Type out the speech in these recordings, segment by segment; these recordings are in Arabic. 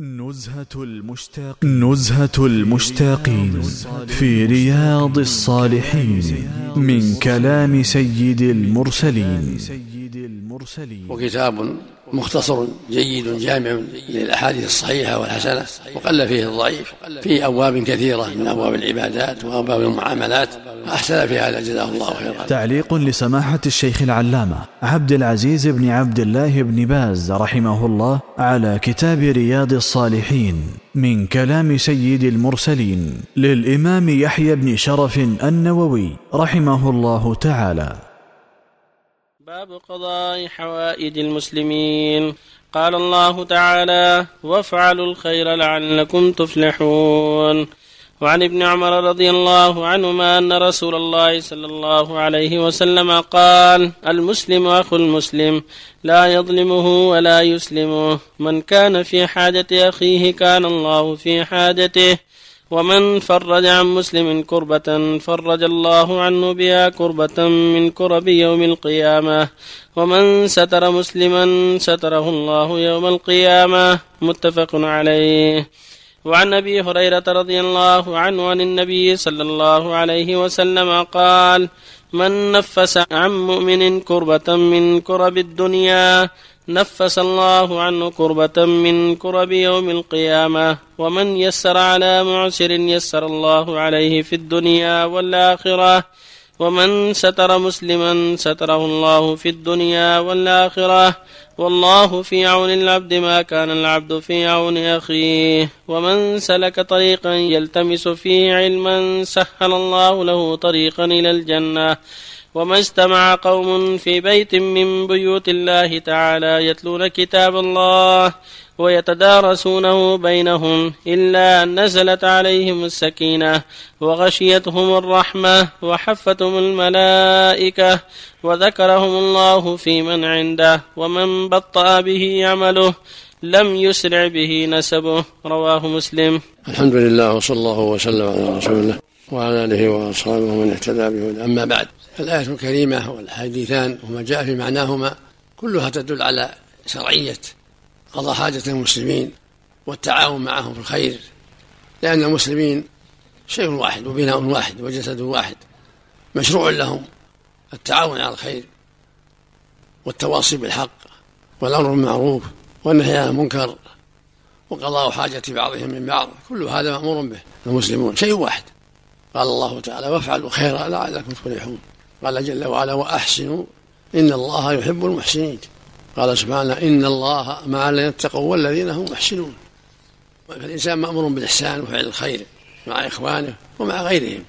نزهة المشتاقين في رياض الصالحين من كلام سيد المرسلين. وكتاب مختصر جيد جامع للأحاديث الصحيحة والحسنة، وقل فيه الضعيف، في أبواب كثيرة من أبواب العبادات وأبواب المعاملات، أحسن في هذا جزاه الله خيرا. تعليق لسماحة الشيخ العلامة عبد العزيز بن عبد الله بن باز رحمه الله على كتاب رياض الصالحين من كلام سيد المرسلين للإمام يحيى بن شرف النووي رحمه الله تعالى. باب قضاء حوائج المسلمين. قال الله تعالى: وافعلوا الخير لعلكم تفلحون. وعن ابن عمر رضي الله عنهما أن رسول الله صلى الله عليه وسلم قال: المسلم أخو المسلم لا يظلمه ولا يسلمه، من كان في حاجة أخيه كان الله في حاجته، ومن فرج عن مسلم كربة فرج الله عنه بها كربة من كرب يوم القيامة، ومن ستر مسلما ستره الله يوم القيامة. متفق عليه. وعن أبي هريرة رضي الله عنه عن النبي صلى الله عليه وسلم قال: من نفس عن مؤمن كربة من كرب الدنيا نفس الله عنه كربة من كرب يوم القيامة، ومن يسر على معسر يسر الله عليه في الدنيا والآخرة، ومن ستر مسلما ستره الله في الدنيا والآخرة، والله في عون العبد ما كان العبد في عون أخيه. ومن سلك طريقا يلتمس فيه علما سهل الله له طريقا إلى الجنة. وما اجتمع قوم في بيت من بيوت الله تعالى يتلون كتاب الله ويتدارسونه بينهم إلا أن نزلت عليهم السكينة وغشيتهم الرحمة وحفتهم الملائكة وذكرهم الله في من عنده، ومن بطأ به عمله لم يسرع به نسبه. رواه مسلم. الحمد لله، وصلى الله وسلم على رسول الله وعلى آله وأصحابه ومن اهتدى بهداه. أما بعد، الآية الكريمة والحديثان وما جاء في معناهما كلها تدل على شرعية قضاء حاجة المسلمين والتعاون معهم في الخير، لأن المسلمين شيء واحد وبناء واحد وجسد واحد، مشروع لهم التعاون على الخير والتواصي بالحق والأمر بالمعروف والنهي عن المنكر وقضاء حاجة بعضهم من بعض، كل هذا مأمور به. المسلمون شيء واحد. قال الله تعالى: وافعلوا خيرا لعلكم تفلحون. قال جل وعلا: وأحسنوا إن الله يحب المحسنين. قال سبحانه: إن الله مع الذين اتقوا والذين هم محسنون. فالإنسان مأمور بالإحسان وفعل الخير مع إخوانه ومع غيرهم،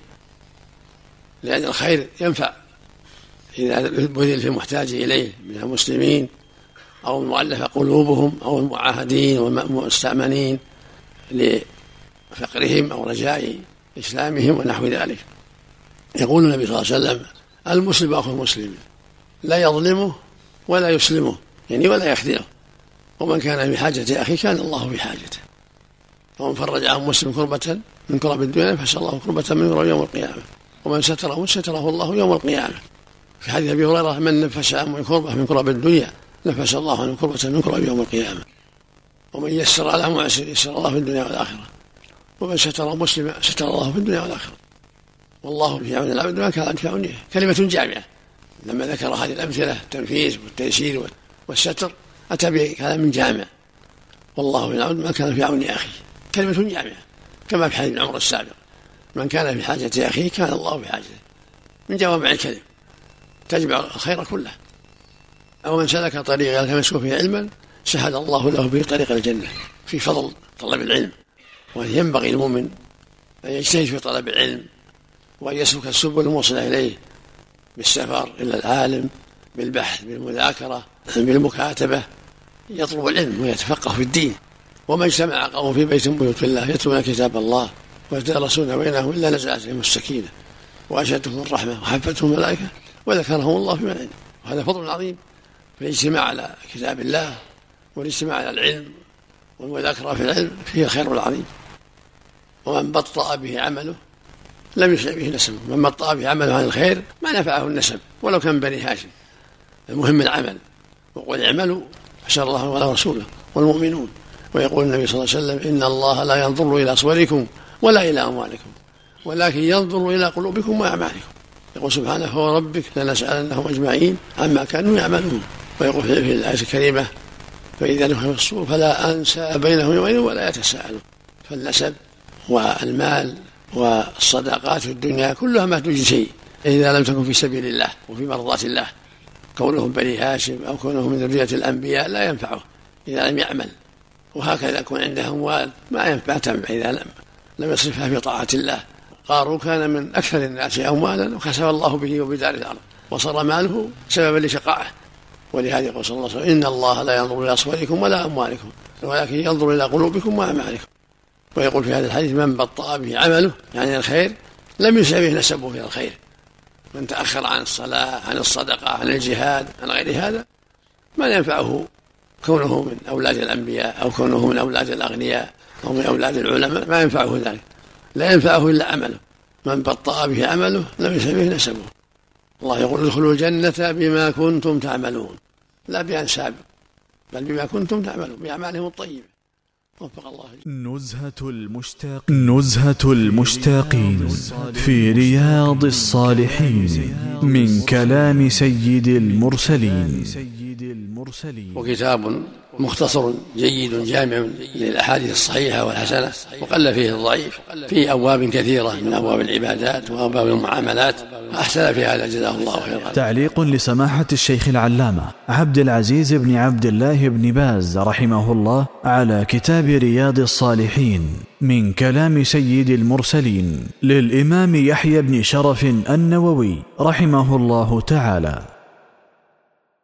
لأن الخير ينفع إذا بذل في محتاج إليه من المسلمين أو المؤلفة قلوبهم أو المعاهدين والمستأمنين لفقرهم أو رجاء إسلامهم ونحو ذلك. يقول النبي صلى الله عليه وسلم: المسلم أخو المسلم لا يظلمه ولا يسلمه، يعني ولا يخذله، ومن كان في حاجة أخيه كان الله في حاجته، ومن فرج عن مسلم كربة من كرب الدنيا نفس الله كربة من كرب يوم القيامة، ومن ستره الله يوم القيامة. في حديث أبي هريرة: من نفس عن كربة من كرب الدنيا نفس الله عنه كربة من كرب يوم القيامة، ومن يسر على معسر يسر الله في الدنيا والآخرة، ومن ستر مسلم ستر الله في الدنيا والآخرة، والله في عون العبد ما كان في عونه. كلمة جامعة. لما ذكر هذه الأمثلة التنفيذ والتيسير والستر أتى بكلام جامع: والله في العون ما كان في عون أخيه. كلمة جامعة، كما في حديث عمر السابق: من كان في حاجة أخيه كان الله في حاجته. من جوامع الكلم تجمع الخير كله. أو من سلك طريقا يلتمس فيه علما سهل الله له به طريق الجنة. في فضل طلب العلم، وينبغي المؤمن أن يجتهد في طلب العلم وأن يسلك السبل الموصلة إليه بالسفر إلى العالم، بالبحث، بالمذاكرة، بالمكاتبة، يطلب العلم ويتفقه في الدين. وما اجتمع قوم في بيت من بيوت الله يتلون كتاب الله ويتدارسون بينهم إلا نزلت عليهم السكينة وغشيتهم الرحمة وحفتهم الملائكة وذكرهم الله في من عنده. وهذا فضل عظيم في الاجتماع على كتاب الله والاجتماع على العلم والمذاكرة في العلم فيه الخير العظيم. ومن بطأ به عمله لم يسرع به نسبه. من بطأ به عمله عن الخير ما نفعه النسب ولو كان بني هاشم. المهم العمل، وقل اعملوا فسر الله ولا رسوله والمؤمنون. ويقول النبي صلى الله عليه وسلم إن الله لا ينظر إلى صوركم ولا إلى أموالكم ولكن ينظر إلى قلوبكم وأعمالكم. يقول سبحانه وربك لنسألنهم أجمعين عما كانوا يعملون. ويقول في الآية الكريمة فإذا نفخ في الصور فلا أنساب بينهم يومئذ ولا يتساءلون. فالنسب والمال والصدقات في الدنيا كلها ما تجزي شيء إذا لم تكن في سبيل الله وفي مرضاة الله. كونهم بني هاشم أو كونهم من ذرية الأنبياء لا ينفعه إذا لم يعمل. وهكذا يكون عنده أموال ما تنفع إذا لم يصرفها في طاعة الله. قارون كان من أكثر الناس أموالا وخسف الله به وبدار الأرض وصار ماله سببا لشقائه. ولهذا يقول صلى الله عليه وسلم إن الله لا ينظر إلى صوركم ولا أموالكم ولكن ينظر إلى قلوبكم وأعمالكم. ويقول في هذا الحديث من بطأ به عمله يعني الخير لم يسع به نسبه إلى الخير. من تأخر عن الصلاة عن الصدقة عن الجهاد عن غير هذا ما ينفعه كونه من أولاد الأنبياء أو كونه من أولاد الأغنياء أو من أولاد العلماء ما ينفعه ذلك. لا ينفعه إلا عمله. من بطأ به عمله لم يسع به نسبه. الله يقول ادخلوا الجنة بما كنتم تعملون لا بأنساب بل بما كنتم تعملون بأعمالهم الطيبة. وفق الله. نزهة المشتاقين في رياض الصالحين من كلام سيد المرسلين. وكتاب مختصر جيد جامع للأحاديث الصحيحة والحسنة وقل فيه الضعيف في أبواب كثيرة من أبواب العبادات وأبواب المعاملات أحسن في هذا جزاه الله خيرا. تعليق لسماحة الشيخ العلامة عبد العزيز بن عبد الله بن باز رحمه الله على كتاب رياض الصالحين من كلام سيد المرسلين للإمام يحيى بن شرف النووي رحمه الله تعالى.